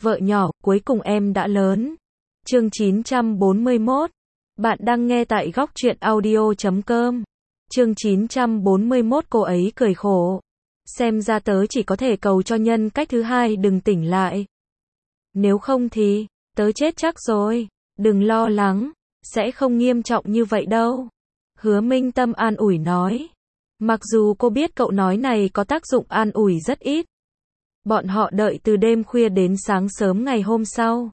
Vợ nhỏ, cuối cùng em đã lớn. Chương 941. Bạn đang nghe tại góc truyện audio.com. Chương 941. Cô ấy cười khổ. Xem ra tớ chỉ có thể cầu cho nhân cách thứ hai đừng tỉnh lại. Nếu không thì, tớ chết chắc rồi. Đừng lo lắng, sẽ không nghiêm trọng như vậy đâu. Hứa Minh Tâm an ủi nói. Mặc dù cô biết cậu nói này có tác dụng an ủi rất ít. Bọn họ đợi từ đêm khuya đến sáng sớm ngày hôm sau.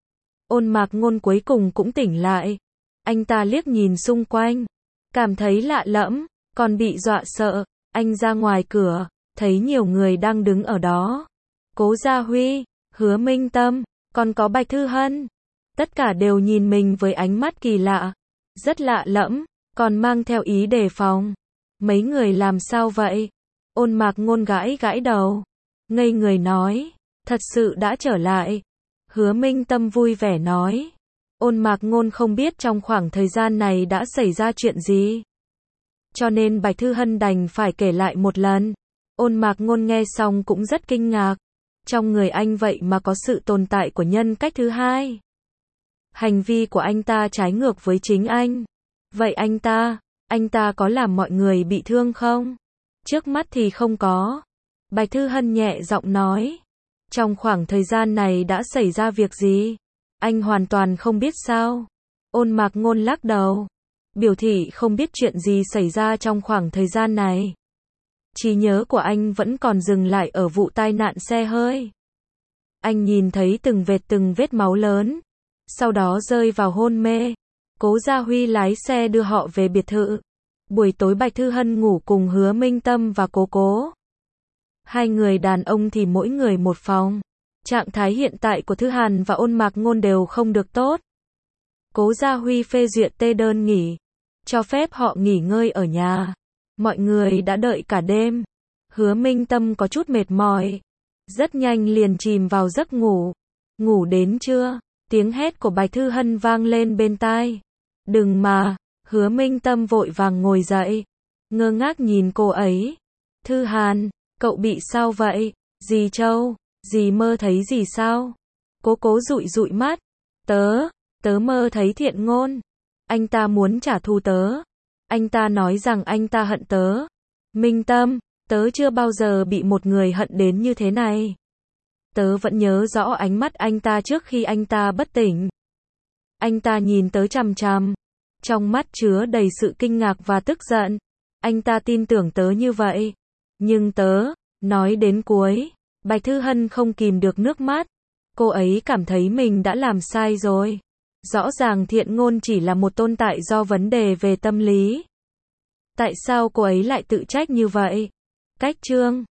Ôn Mạc Ngôn cuối cùng cũng tỉnh lại. Anh ta liếc nhìn xung quanh, cảm thấy lạ lẫm, còn bị dọa sợ. Anh ra ngoài cửa, thấy nhiều người đang đứng ở đó. Cố Gia Huy, Hứa Minh Tâm, còn có Bạch Thư Hân. Tất cả đều nhìn mình với ánh mắt kỳ lạ, rất lạ lẫm, còn mang theo ý đề phòng. Mấy người làm sao vậy? Ôn Mạc Ngôn gãi gãi đầu, ngây người nói, thật sự đã trở lại. Hứa Minh Tâm vui vẻ nói. Ôn Mạc Ngôn không biết trong khoảng thời gian này đã xảy ra chuyện gì, cho nên Bạch Thư Hân đành phải kể lại một lần. Ôn Mạc Ngôn nghe xong cũng rất kinh ngạc. Trong người anh vậy mà có sự tồn tại của nhân cách thứ hai. Hành vi của anh ta trái ngược với chính anh. Vậy anh ta có làm mọi người bị thương không? Trước mắt thì không có. Bạch Thư Hân nhẹ giọng nói. Trong khoảng thời gian này đã xảy ra việc gì? Anh hoàn toàn không biết sao? Ôn Mạc Ngôn lắc đầu, biểu thị không biết chuyện gì xảy ra trong khoảng thời gian này. Trí nhớ của anh vẫn còn dừng lại ở vụ tai nạn xe hơi. Anh nhìn thấy từng vết máu lớn, sau đó rơi vào hôn mê. Cố Gia Huy lái xe đưa họ về biệt thự. Buổi tối Bạch Thư Hân ngủ cùng Hứa Minh Tâm và Cố. Hai người đàn ông thì mỗi người một phòng. Trạng thái hiện tại của Thư Hàn và Ôn Mạc Ngôn đều không được tốt. Cố Gia Huy phê duyệt tê đơn nghỉ, cho phép họ nghỉ ngơi ở nhà. Mọi người đã đợi cả đêm. Hứa Minh Tâm có chút mệt mỏi, rất nhanh liền chìm vào giấc ngủ. Ngủ đến trưa, tiếng hét của Bạch Thư Hân vang lên bên tai. Đừng mà, Hứa Minh Tâm vội vàng ngồi dậy, ngơ ngác nhìn cô ấy. Thư Hàn, cậu bị sao vậy? Dì Châu, dì mơ thấy gì sao? Cố dụi dụi mắt. Tớ mơ thấy Thiện Ngôn. Anh ta muốn trả thù tớ. Anh ta nói rằng anh ta hận tớ. Minh Tâm, tớ chưa bao giờ bị một người hận đến như thế này. Tớ vẫn nhớ rõ ánh mắt anh ta trước khi anh ta bất tỉnh. Anh ta nhìn tớ chằm chằm, trong mắt chứa đầy sự kinh ngạc và tức giận. Anh ta tin tưởng tớ như vậy. Nhưng tớ, nói đến cuối, Bạch Thư Hân không kìm được nước mắt. Cô ấy cảm thấy mình đã làm sai rồi. Rõ ràng Thiện Ngôn chỉ là một tồn tại do vấn đề về tâm lý. Tại sao cô ấy lại tự trách như vậy? Cách chương